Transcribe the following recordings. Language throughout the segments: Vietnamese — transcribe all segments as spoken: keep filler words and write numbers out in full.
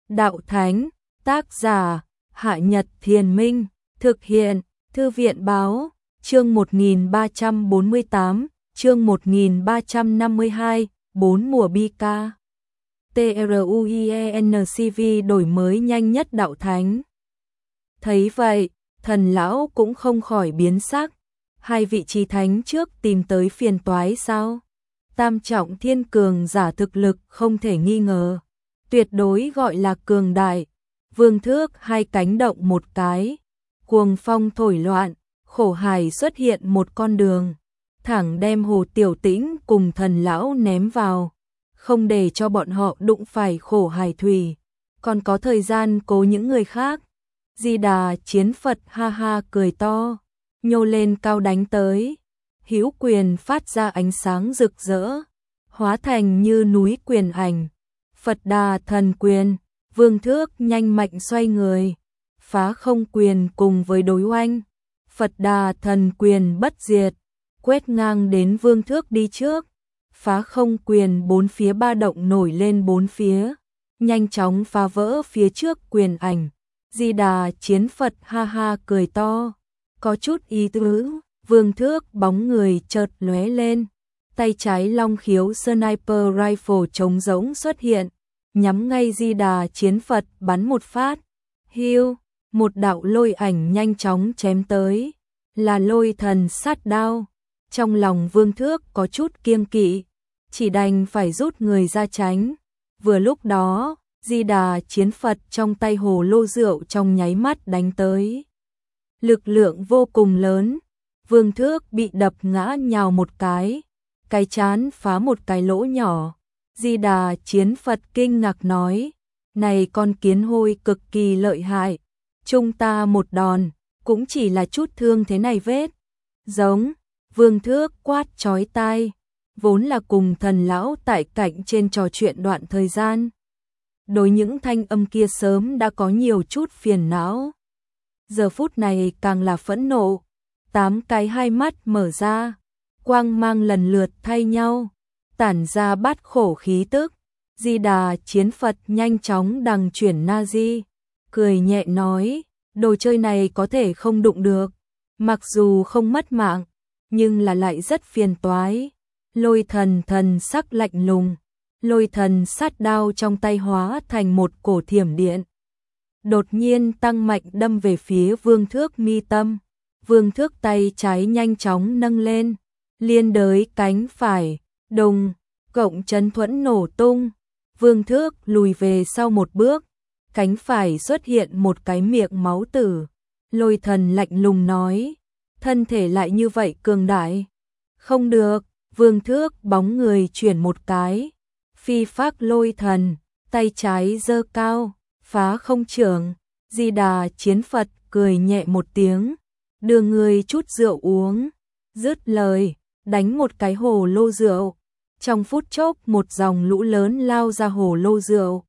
Đạo Thánh, tác giả, Hạ Nhật Thiền Minh, thực hiện, Thư viện Báo, chương một nghìn ba trăm bốn mươi tám, chương một nghìn ba trăm năm mươi hai, bốn mùa bi ca. TRUIENCV đổi mới nhanh nhất Đạo Thánh. Thấy vậy, thần lão cũng không khỏi biến sắc. Hai vị trí thánh trước tìm tới phiền toái sao? Tam trọng thiên cường giả thực lực không thể nghi ngờ. Tuyệt đối gọi là cường đại. Vương Thước hai cánh động một cái. Cuồng phong thổi loạn, khổ hải xuất hiện một con đường. Thẳng đem Hồ Tiểu Tĩnh cùng thần lão ném vào. Không để cho bọn họ đụng phải khổ hải thủy. Còn có thời gian cố những người khác. Di Đà chiến Phật ha ha cười to. Nhô lên cao đánh tới. Hữu quyền phát ra ánh sáng rực rỡ. Hóa thành như núi quyền ảnh. Phật Đà thần quyền. Vương Thước nhanh mạnh xoay người. Phá không quyền cùng với đối oanh. Phật Đà thần quyền bất diệt. Quét ngang đến Vương Thước đi trước. Phá không quyền bốn phía ba động nổi lên bốn phía. Nhanh chóng phá vỡ phía trước quyền ảnh. Di Đà chiến Phật ha ha cười to. Có chút ý tứ. Vương Thước bóng người chợt lóe lên. Tay trái long khiếu sniper rifle trống rỗng xuất hiện. Nhắm ngay Di Đà chiến Phật bắn một phát. Hiu, một đạo lôi ảnh nhanh chóng chém tới. Là lôi thần sát đao. Trong lòng Vương Thước có chút kiêng kỵ. Chỉ đành phải rút người ra tránh. Vừa lúc đó, Di Đà chiến Phật trong tay hồ lô rượu trong nháy mắt đánh tới. Lực lượng vô cùng lớn. Vương Thước bị đập ngã nhào một cái. Cái chán phá một cái lỗ nhỏ. Di Đà chiến Phật kinh ngạc nói. Này con kiến hôi cực kỳ lợi hại. Chúng ta một đòn, cũng chỉ là chút thương thế này vết. Giống, Vương Thước quát chói tai. Vốn là cùng thần lão tại cạnh trên trò chuyện đoạn thời gian. Đối những thanh âm kia sớm đã có nhiều chút phiền não. Giờ phút này càng là phẫn nộ. Tám cái hai mắt mở ra. Quang mang lần lượt thay nhau. Tản ra bát khổ khí tức. Di Đà chiến Phật nhanh chóng đằng chuyển Nazi. Cười nhẹ nói. Đồ chơi này có thể không đụng được. Mặc dù không mất mạng. Nhưng là lại rất phiền toái. Lôi thần thần sắc lạnh lùng. Lôi thần sát đao trong tay hóa thành một cổ thiểm điện. Đột nhiên tăng mạnh đâm về phía Vương Thước mi tâm. Vương Thước tay trái nhanh chóng nâng lên. Liên đới cánh phải. Đùng, cộng chấn thuẫn nổ tung. Vương Thước lùi về sau một bước. Cánh phải xuất hiện một cái miệng máu tử. Lôi thần lạnh lùng nói. Thân thể lại như vậy cường đại. Không được. Vương Thước bóng người chuyển một cái. Phi phác lôi thần. Tay trái giơ cao. Phá không trưởng. Di Đà chiến Phật cười nhẹ một tiếng. Đưa người chút rượu uống. Dứt lời. Đánh một cái hồ lô rượu. Trong phút chốc một dòng lũ lớn lao ra hồ lô rượu.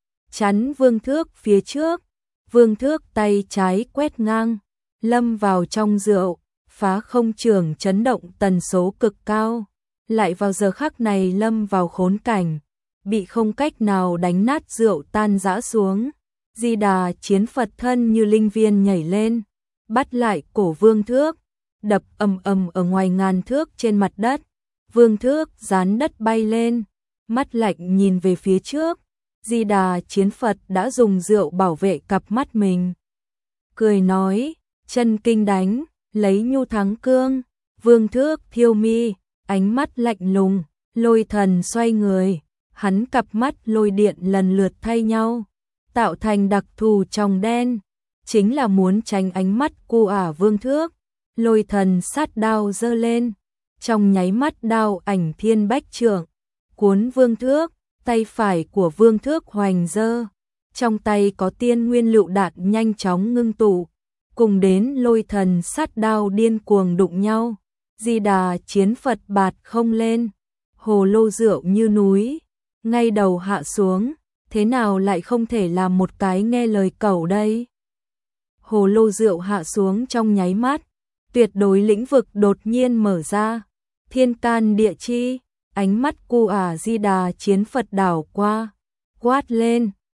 Chắn Vương Thước phía trước. Vương Thước tay trái quét ngang. Lâm vào trong rượu. Phá không trường chấn động tần số cực cao. Lại vào giờ khắc này lâm vào khốn cảnh. Bị không cách nào đánh nát rượu tan rã xuống. Di Đà chiến Phật thân như linh viên nhảy lên. Bắt lại cổ Vương Thước. Đập ầm ầm ở ngoài ngàn thước trên mặt đất. Vương Thước dán đất bay lên. Mắt lạnh nhìn về phía trước. Di Đà chiến Phật đã dùng rượu bảo vệ cặp mắt mình. Cười nói. Chân kinh đánh. Lấy nhu thắng cương. Vương Thước thiêu mi. Ánh mắt lạnh lùng. Lôi thần xoay người. Hắn cặp mắt lôi điện lần lượt thay nhau. Tạo thành đặc thù tròng đen. Chính là muốn tránh ánh mắt cu ả Vương Thước. Lôi thần sát đao giơ lên. Trong nháy mắt đao ảnh thiên bách trượng. Cuốn Vương Thước. Tay phải của Vương Thước hoành dơ. Trong tay có tiên nguyên lựu đạn nhanh chóng ngưng tụ. Cùng đến lôi thần sát đao điên cuồng đụng nhau. Di Đà chiến Phật bạt không lên. Hồ lô rượu như núi. Ngay đầu hạ xuống. Thế nào lại không thể làm một cái nghe lời cẩu đây? Hồ lô rượu hạ xuống trong nháy mắt. Tuyệt đối lĩnh vực đột nhiên mở ra. Thiên can địa chi. Ánh mắt cu ả Di Đà chiến Phật đảo qua. Quát lên.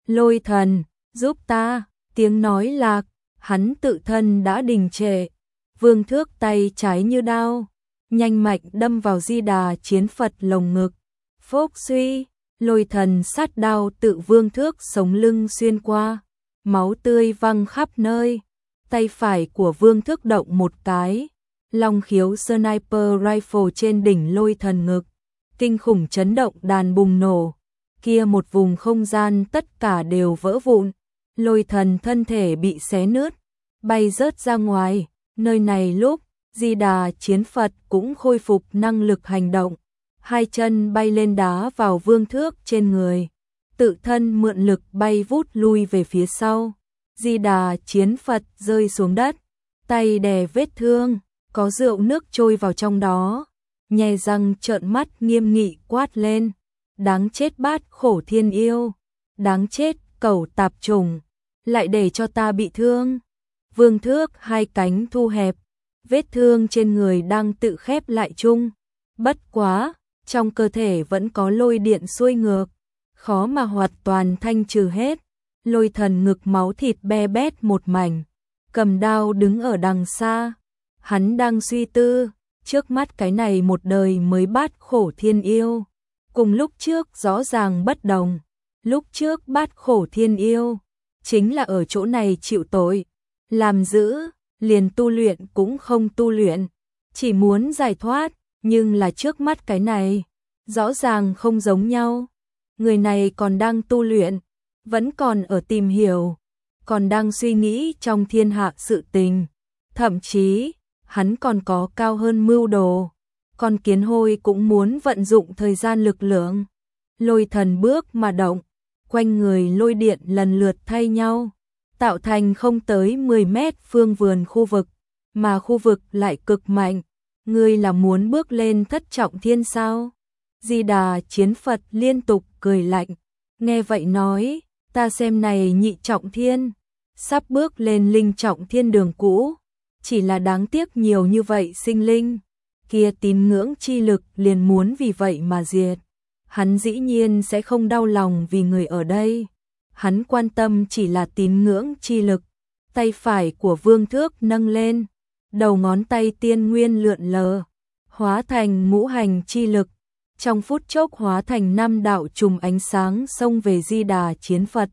Lôi thần, giúp ta, tiếng nói lạc, hắn tự thân đã đình trệ. Vương Thước tay trái như đao, nhanh mạnh đâm vào Di Đà Chiến Phật lồng ngực. Phốc suy, lôi thần sát đao tự Vương Thước sống lưng xuyên qua, máu tươi văng khắp nơi. Tay phải của Vương Thước động một cái, long khiếu sniper rifle trên đỉnh lôi thần ngực, kinh khủng chấn động đàn bùng nổ. Kia một vùng không gian tất cả đều vỡ vụn, lôi thần thân thể bị xé nứt, bay rớt ra ngoài. Nơi này lúc Di Đà Chiến Phật cũng khôi phục năng lực hành động, hai chân bay lên đá vào Vương Thước trên người, tự thân mượn lực bay vút lui về phía sau. Di Đà Chiến Phật rơi xuống đất, tay đè vết thương, có rượu nước trôi vào trong đó, nhe răng trợn mắt nghiêm nghị quát lên: đáng chết bát khổ thiên yêu, đáng chết cẩu tạp trùng, lại để cho ta bị thương. Vương Thước hai cánh thu hẹp, vết thương trên người đang tự khép lại chung. Bất quá, trong cơ thể vẫn có lôi điện xuôi ngược, khó mà hoàn toàn thanh trừ hết. Lôi thần ngực máu thịt be bét một mảnh, cầm đao đứng ở đằng xa. Hắn đang suy tư, trước mắt cái này một đời mới bát khổ thiên yêu, cùng lúc trước rõ ràng bất đồng. Lúc trước bát khổ thiên yêu, chính là ở chỗ này chịu tội, làm dữ, liền tu luyện cũng không tu luyện, chỉ muốn giải thoát, nhưng là trước mắt cái này, rõ ràng không giống nhau. Người này còn đang tu luyện, vẫn còn ở tìm hiểu, còn đang suy nghĩ trong thiên hạ sự tình, thậm chí, hắn còn có cao hơn mưu đồ. Con kiến hôi cũng muốn vận dụng thời gian lực lượng. Lôi thần bước mà động, quanh người lôi điện lần lượt thay nhau, tạo thành không tới mười mét phương vườn khu vực, mà khu vực lại cực mạnh. Ngươi là muốn bước lên thất trọng thiên sao? Di Đà Chiến Phật liên tục cười lạnh, nghe vậy nói, ta xem này nhị trọng thiên, sắp bước lên linh trọng thiên đường cũ, chỉ là đáng tiếc nhiều như vậy sinh linh, kia tín ngưỡng chi lực liền muốn vì vậy mà diệt. Hắn dĩ nhiên sẽ không đau lòng vì người ở đây, hắn quan tâm chỉ là tín ngưỡng chi lực. Tay phải của Vương Thước nâng lên, đầu ngón tay tiên nguyên lượn lờ, hóa thành ngũ hành chi lực, trong phút chốc hóa thành năm đạo chùm ánh sáng xông về Di Đà Chiến Phật.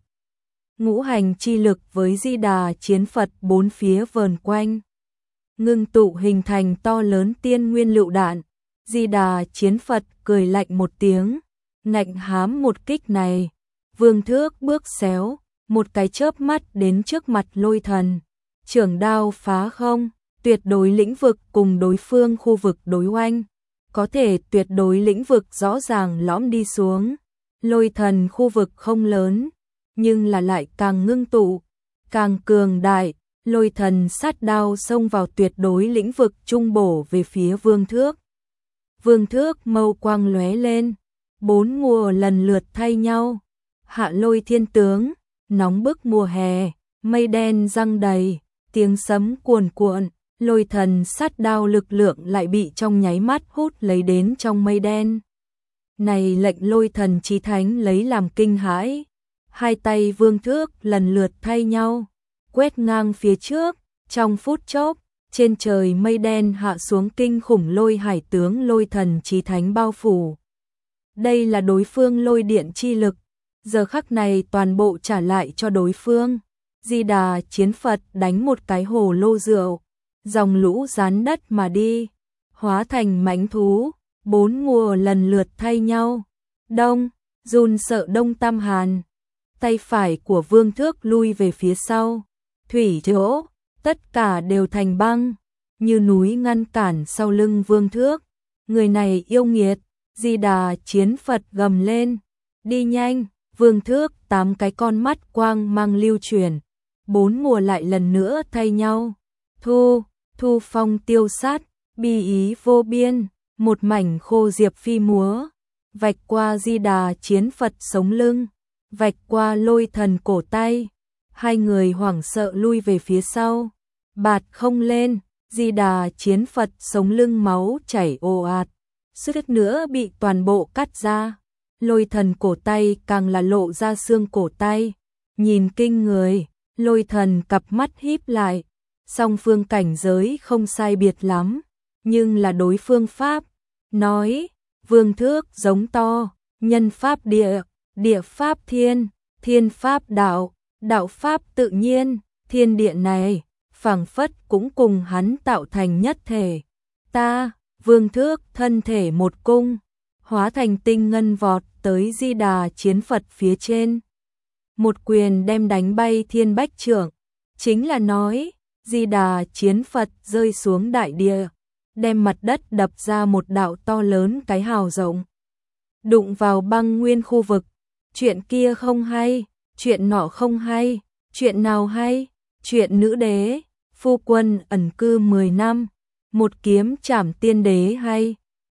Ngũ hành chi lực với Di Đà Chiến Phật bốn phía vờn quanh, ngưng tụ hình thành to lớn tiên nguyên lựu đạn. Di Đà Chiến Phật cười lạnh một tiếng, ngạnh hám một kích này. Vương Thước bước xéo, một cái chớp mắt đến trước mặt lôi thần, trưởng đao phá không, tuyệt đối lĩnh vực cùng đối phương khu vực đối oanh, có thể tuyệt đối lĩnh vực rõ ràng lõm đi xuống. Lôi thần khu vực không lớn, nhưng là lại càng ngưng tụ, càng cường đại. Lôi thần sát đao xông vào tuyệt đối lĩnh vực trung bổ về phía Vương Thước. Vương Thước mâu quang lóe lên, bốn mùa lần lượt thay nhau. Hạ lôi thiên tướng, nóng bức mùa hè, mây đen răng đầy, tiếng sấm cuồn cuộn, lôi thần sát đao lực lượng lại bị trong nháy mắt hút lấy đến trong mây đen. Này lệnh lôi thần chí thánh lấy làm kinh hãi. Hai tay Vương Thước lần lượt thay nhau, quét ngang phía trước, trong phút chốc, trên trời mây đen hạ xuống kinh khủng lôi hải tướng lôi thần chí thánh bao phủ. Đây là đối phương lôi điện chi lực, giờ khắc này toàn bộ trả lại cho đối phương. Di Đà Chiến Phật đánh một cái hồ lô rượu, dòng lũ dán đất mà đi, hóa thành mãnh thú, bốn mùa lần lượt thay nhau. Đông, run sợ Đông Tam Hàn. Tay phải của Vương Thước lui về phía sau, thủy chỗ, tất cả đều thành băng, như núi ngăn cản sau lưng Vương Thước. Người này yêu nghiệt. Di Đà Chiến Phật gầm lên, đi nhanh. Vương Thước tám cái con mắt quang mang lưu truyền, bốn mùa lại lần nữa thay nhau. Thu, thu phong tiêu sát, bi ý vô biên, một mảnh khô diệp phi múa, vạch qua Di Đà Chiến Phật sống lưng, vạch qua lôi thần cổ tay. Hai người hoảng sợ lui về phía sau, bạt không lên. Di Đà Chiến Phật sống lưng máu chảy ồ ạt, suýt nữa bị toàn bộ cắt ra. Lôi thần cổ tay càng là lộ ra xương cổ tay, nhìn kinh người, Lôi Thần cặp mắt híp lại, song phương cảnh giới không sai biệt lắm, nhưng là đối phương pháp, nói, vương thước giống to, nhân pháp địa, địa pháp thiên, thiên pháp đạo, đạo pháp tự nhiên, thiên địa này, phảng phất cũng cùng hắn tạo thành nhất thể. Ta, vương thước thân thể một cung, hóa thành tinh ngân vọt tới Di Đà chiến Phật phía trên. Một quyền đem đánh bay thiên bách trưởng, chính là nói, Di Đà chiến Phật rơi xuống đại địa, đem mặt đất đập ra một đạo to lớn cái hào rộng. Đụng vào băng nguyên khu vực, chuyện kia không hay, chuyện nọ không hay, chuyện nào hay, chuyện nữ đế, phu quân ẩn cư mười năm, một kiếm chảm tiên đế hay.